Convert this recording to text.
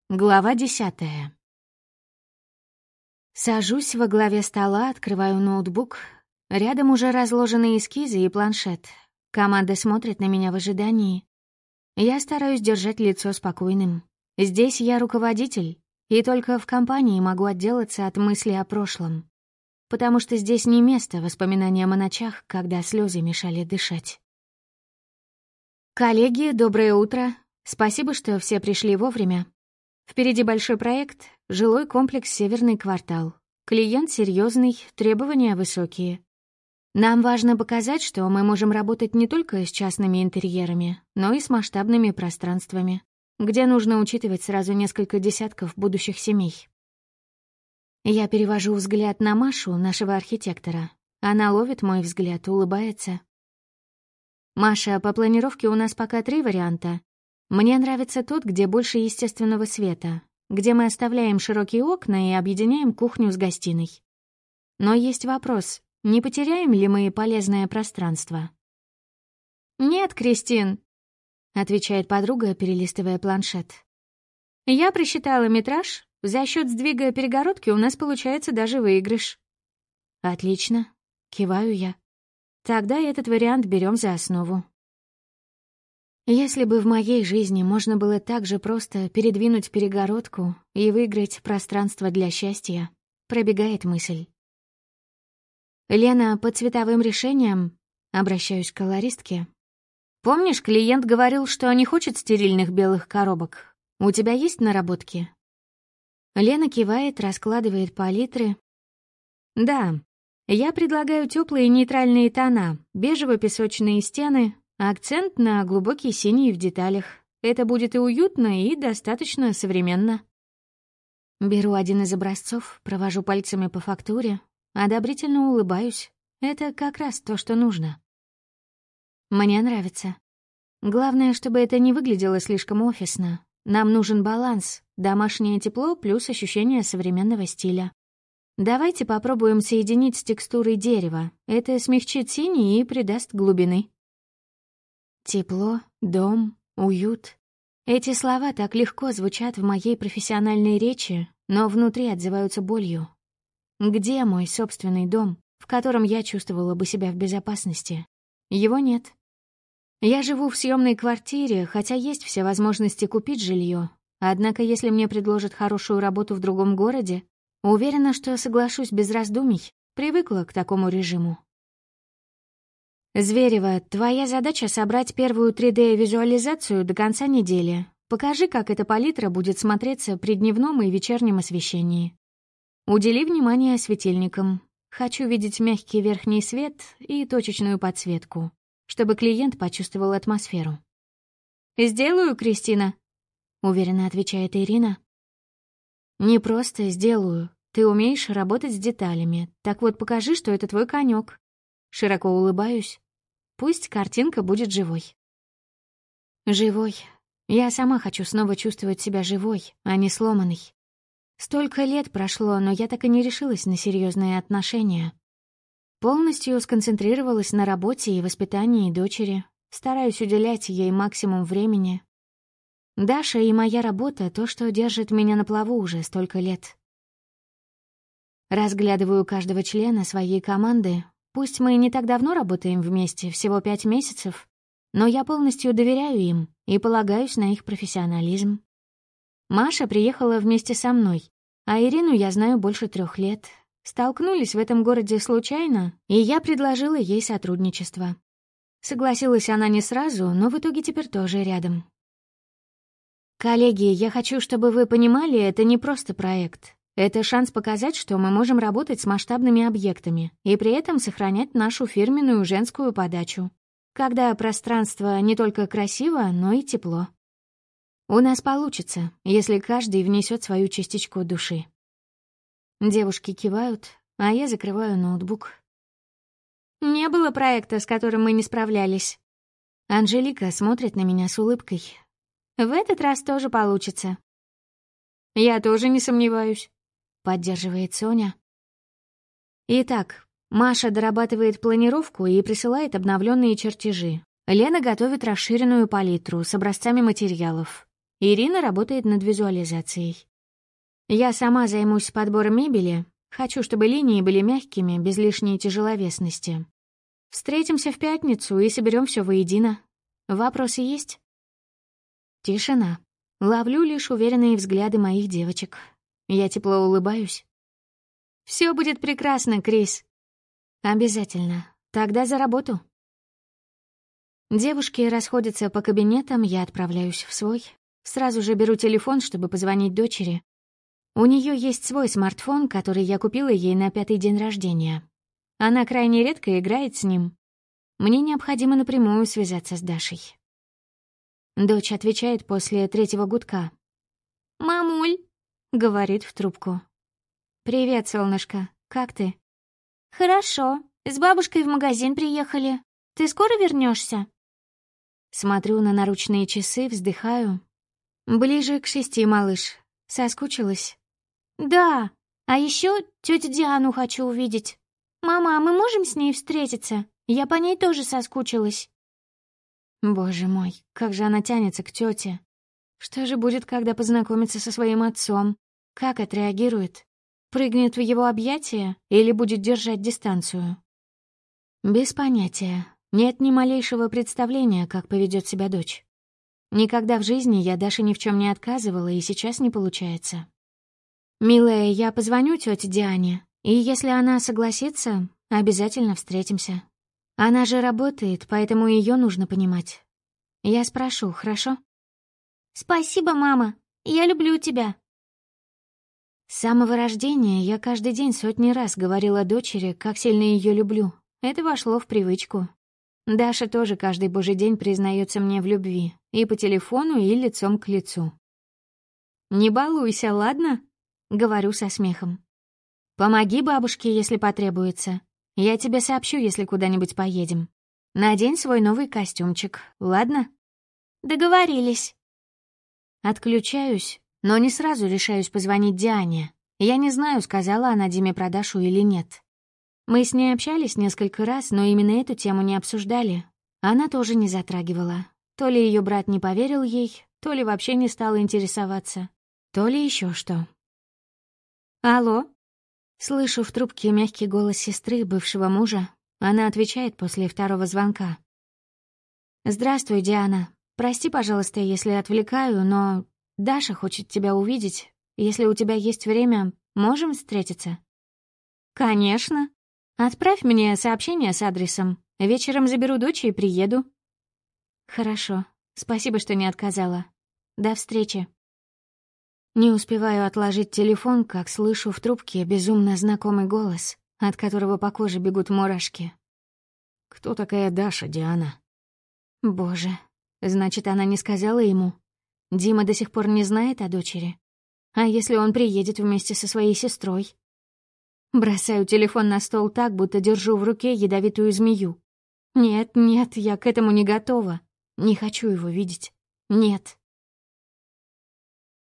Глава 10. Сажусь во главе стола, открываю ноутбук. Рядом уже разложены эскизы и планшет. Команда смотрит на меня в ожидании. Я стараюсь держать лицо спокойным. Здесь я руководитель, и только в компании могу отделаться от мысли о прошлом. Потому что здесь не место воспоминаниям о ночах, когда слезы мешали дышать. Коллеги, доброе утро. Спасибо, что все пришли вовремя. Впереди большой проект — жилой комплекс «Северный квартал». Клиент серьезный, требования высокие. Нам важно показать, что мы можем работать не только с частными интерьерами, но и с масштабными пространствами, где нужно учитывать сразу несколько десятков будущих семей. Я перевожу взгляд на Машу, нашего архитектора. Она ловит мой взгляд, улыбается. «Маша, по планировке у нас пока 3 варианта. Мне нравится тот, где больше естественного света, где мы оставляем широкие окна и объединяем кухню с гостиной. Но есть вопрос, не потеряем ли мы полезное пространство?» «Нет, Кристин», — отвечает подруга, перелистывая планшет. «Я просчитала метраж. За счет сдвига перегородки у нас получается даже выигрыш». «Отлично», — киваю я. «Тогда этот вариант берем за основу». Если бы в моей жизни можно было так же просто передвинуть перегородку и выиграть пространство для счастья, пробегает мысль. «Лена, по цветовым решениям...» — обращаюсь к колористке. «Помнишь, клиент говорил, что не хочет стерильных белых коробок? У тебя есть наработки?» Лена кивает, раскладывает палитры. «Да, я предлагаю теплые нейтральные тона, бежево-песочные стены, акцент на глубокий синий в деталях. Это будет и уютно, и достаточно современно». Беру один из образцов, провожу пальцами по фактуре, одобрительно улыбаюсь. Это как раз то, что нужно. Мне нравится. Главное, чтобы это не выглядело слишком офисно. Нам нужен баланс, домашнее тепло плюс ощущение современного стиля. Давайте попробуем соединить с текстурой дерева. Это смягчит синий и придаст глубины. Тепло, дом, уют. Эти слова так легко звучат в моей профессиональной речи, но внутри отзываются болью. Где мой собственный дом, в котором я чувствовала бы себя в безопасности? Его нет. Я живу в съемной квартире, хотя есть все возможности купить жилье. Однако, если мне предложат хорошую работу в другом городе, уверена, что соглашусь без раздумий, привыкла к такому режиму. «Зверева, твоя задача — собрать первую 3D-визуализацию до конца недели. Покажи, как эта палитра будет смотреться при дневном и вечернем освещении. Удели внимание светильникам. Хочу видеть мягкий верхний свет и точечную подсветку, чтобы клиент почувствовал атмосферу». «Сделаю, Кристина», — уверенно отвечает Ирина. «Не просто сделаю. Ты умеешь работать с деталями. Так вот, покажи, что это твой конёк». Широко улыбаюсь. Пусть картинка будет живой. Живой. Я сама хочу снова чувствовать себя живой, а не сломанной. Столько лет прошло, но я так и не решилась на серьезные отношения. Полностью сконцентрировалась на работе и воспитании дочери. Стараюсь уделять ей максимум времени. Даша и моя работа — то, что держит меня на плаву уже столько лет. Разглядываю каждого члена своей команды. Пусть мы не так давно работаем вместе, всего 5 месяцев, но я полностью доверяю им и полагаюсь на их профессионализм. Маша приехала вместе со мной, а Ирину я знаю больше 3 лет. Столкнулись в этом городе случайно, и я предложила ей сотрудничество. Согласилась она не сразу, но в итоге теперь тоже рядом. Коллеги, я хочу, чтобы вы понимали, это не просто проект. Это шанс показать, что мы можем работать с масштабными объектами и при этом сохранять нашу фирменную женскую подачу, когда пространство не только красиво, но и тепло. У нас получится, если каждый внесет свою частичку души. Девушки кивают, а я закрываю ноутбук. «Не было проекта, с которым мы не справлялись». Анжелика смотрит на меня с улыбкой. «В этот раз тоже получится». «Я тоже не сомневаюсь», — поддерживает Соня. Итак, Маша дорабатывает планировку и присылает обновленные чертежи. Лена готовит расширенную палитру с образцами материалов. Ирина работает над визуализацией. Я сама займусь подбором мебели. Хочу, чтобы линии были мягкими, без лишней тяжеловесности. Встретимся в пятницу и соберем все воедино. Вопросы есть? Тишина. Ловлю лишь уверенные взгляды моих девочек. Я тепло улыбаюсь. Все будет прекрасно, Крис. Обязательно. Тогда за работу. Девушки расходятся по кабинетам, я отправляюсь в свой. Сразу же беру телефон, чтобы позвонить дочери. У нее есть свой смартфон, который я купила ей на 5-й день рождения. Она крайне редко играет с ним. Мне необходимо напрямую связаться с Дашей. Дочь отвечает после 3-го гудка. «Мамуль», — говорит в трубку. «Привет, солнышко. Как ты?» «Хорошо. С бабушкой в магазин приехали. Ты скоро вернешься? Смотрю на наручные часы, вздыхаю. «Ближе к 6, малыш. Соскучилась?» «Да. А еще тетю Диану хочу увидеть. Мама, а мы можем с ней встретиться? Я по ней тоже соскучилась». Боже мой, как же она тянется к тете. Что же будет, когда познакомится со своим отцом? Как отреагирует? Прыгнет в его объятия или будет держать дистанцию? Без понятия. Нет ни малейшего представления, как поведет себя дочь. Никогда в жизни я Даше ни в чем не отказывала, и сейчас не получается. «Милая, я позвоню тете Диане, и если она согласится, обязательно встретимся. Она же работает, поэтому ее нужно понимать. Я спрошу, хорошо?» «Спасибо, мама. Я люблю тебя». С самого рождения я каждый день сотни раз говорила дочери, как сильно ее люблю. Это вошло в привычку. Даша тоже каждый божий день признается мне в любви. И по телефону, и лицом к лицу. «Не балуйся, ладно?» — говорю со смехом. «Помоги бабушке, если потребуется. Я тебе сообщу, если куда-нибудь поедем. Надень свой новый костюмчик, ладно?» «Договорились». Отключаюсь, но не сразу решаюсь позвонить Диане. Я не знаю, сказала она Диме про Дашу или нет. Мы с ней общались несколько раз, но именно эту тему не обсуждали. Она тоже не затрагивала. То ли ее брат не поверил ей, то ли вообще не стал интересоваться, то ли еще что. «Алло?» Слышу в трубке мягкий голос сестры, бывшего мужа. Она отвечает после 2-го звонка. «Здравствуй, Диана. Прости, пожалуйста, если отвлекаю, но Даша хочет тебя увидеть. Если у тебя есть время, можем встретиться?» «Конечно. Отправь мне сообщение с адресом. Вечером заберу дочь и приеду». «Хорошо. Спасибо, что не отказала. До встречи». Не успеваю отложить телефон, как слышу в трубке безумно знакомый голос, от которого по коже бегут мурашки. «Кто такая Даша, Диана?» Боже, значит, она не сказала ему. Дима до сих пор не знает о дочери. А если он приедет вместе со своей сестрой? Бросаю телефон на стол так, будто держу в руке ядовитую змею. Нет, я к этому не готова. Не хочу его видеть. Нет.